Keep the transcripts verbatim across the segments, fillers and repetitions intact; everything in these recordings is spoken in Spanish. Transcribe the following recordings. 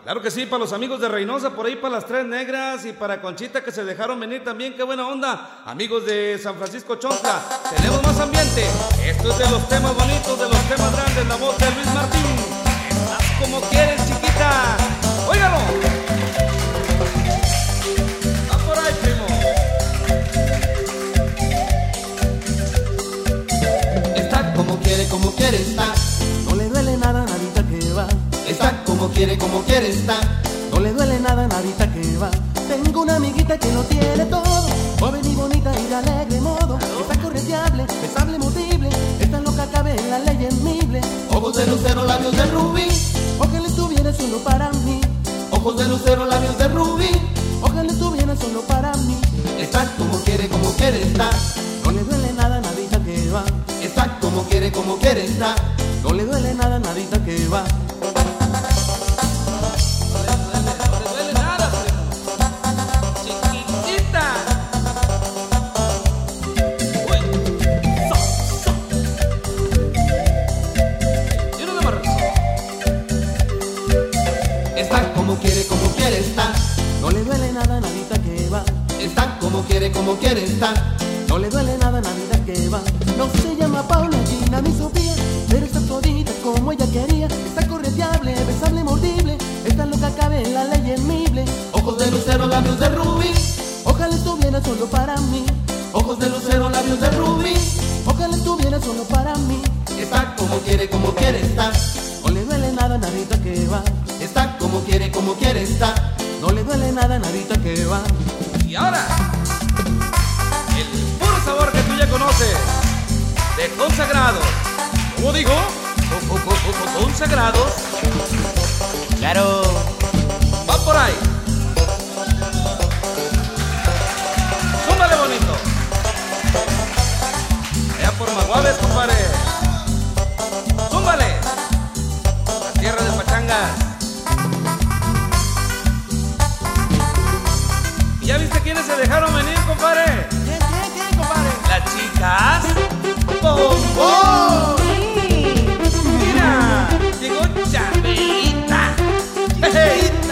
Claro que sí, para los amigos de Reynosa, por ahí para las Tres Negras y para Conchita que se dejaron venir también, qué buena onda. Amigos de San Francisco Chontla, tenemos más ambiente. Esto es de los temas bonitos, de los temas grandes, la voz de Luis Martín. Estás como quieres, chiquita. Óigalo. Va por ahí, primo. Está como quiere, como quiere, está. No le duele nada, nadita que va. Está como quiere, como quiere, está. No le duele nada, nadita que va. Tengo una amiguita que lo tiene todo, joven y bonita y de alegre modo. Está correteable, besable, movible, esta loca cabe en la ley enmible. Ojos de lucero, labios de rubí. Ojalá estuviera solo para mí. Ojos de lucero, labios de rubí. Ojalá estuviera solo para mí. Está como quiere, como quiere, está. No le duele nada, nadita que va. Está como quiere, como quiere, está. No le duele nada, nadita que va. Como quiere, como quiere, está. No le duele nada, nadita que va. Está como quiere, como quiere, está. No le duele nada, nadita que va. No se llama Paula, Gina ni Sofía, pero está todita como ella quería. Está correteable, besable, mordible, esta loca cabe en la ley enmible. Ojos de lucero, labios de rubí. Ojalá estuviera solo para mí. Ojos de lucero, labios de rubí. Ojalá estuviera solo para mí. Está como quiere, como quiere, está. No le duele nada, nadita que va. Está como quiere, como quiere, está. No le duele nada, nadita que va. Y ahora, el puro sabor que tú ya conoces, de Consagrados. ¿Cómo digo? Co- co- co- co- Consagrados. Claro. Va por ahí. Súmale bonito. Allá por Maguaves, compadre. Súmale. La tierra de Pachangas. ¿Y ya viste quiénes se dejaron venir, compadre? ¿Quién, quién, quién, compadre? Las chicas. ¡Bombón! Mira, llegó Chabelita. Chabelita.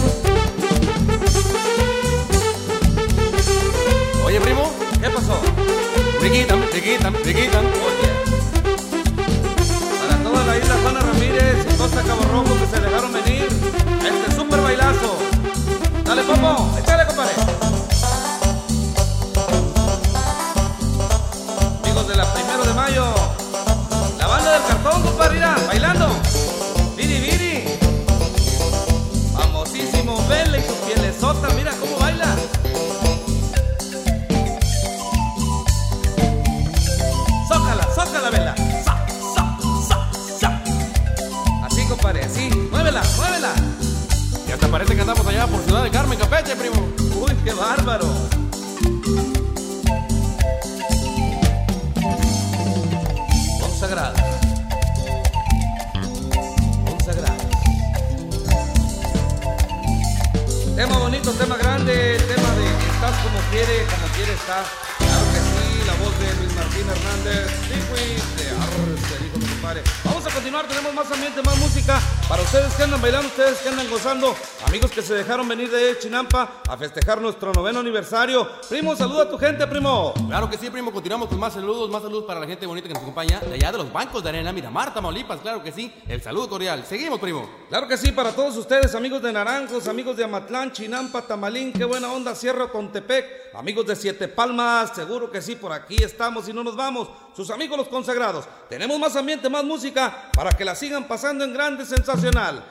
Oye, primo, ¿Qué pasó? riquitan, riquitan, riquitan. Oye, para toda la isla Juana Ramírez y Costa Cabo Rojo que se dejaron venir a este super bailazo. Dale, Popo, échale, compadre. Amigos de la Primero de Mayo, la banda del cartón, compadre, mira, bailando. Viri, viri. Famosísimo Vela y su pielesota, mira cómo baila. Zócala, zócala, Vela. Sa, sa, sa, sa. Así, compadre, así. Muévela, muévela. Y hasta parece que andamos allá por Ciudad de Carmen, Campeche, primo. Uy, qué bárbaro. Consagrados. Consagrados. Tema bonito, tema grande, tema de estás como quiere, como quiere estar. Claro que sí, la voz de Luis Martín Hernández, Sigüi, de Arce, dijo mi compadre. Vamos a continuar, tenemos más ambiente, más música. Para ustedes que andan bailando, ustedes que andan gozando, amigos que se dejaron venir de Chinampa a festejar nuestro noveno aniversario. Primo, saluda a tu gente, primo. Claro que sí, primo, continuamos con más saludos, más saludos para la gente bonita que nos acompaña de allá de los bancos de arena, Miramar, Tamaulipas, claro que sí, el saludo cordial. Seguimos, primo. Claro que sí, para todos ustedes, amigos de Naranjos, amigos de Amatlán, Chinampa, Tamalín, qué buena onda, Sierra Tontepec, amigos de Siete Palmas, seguro que sí, por aquí estamos y no nos vamos, sus amigos los consagrados. Tenemos más ambiente, más música, para que la sigan pasando en grande, sensacional.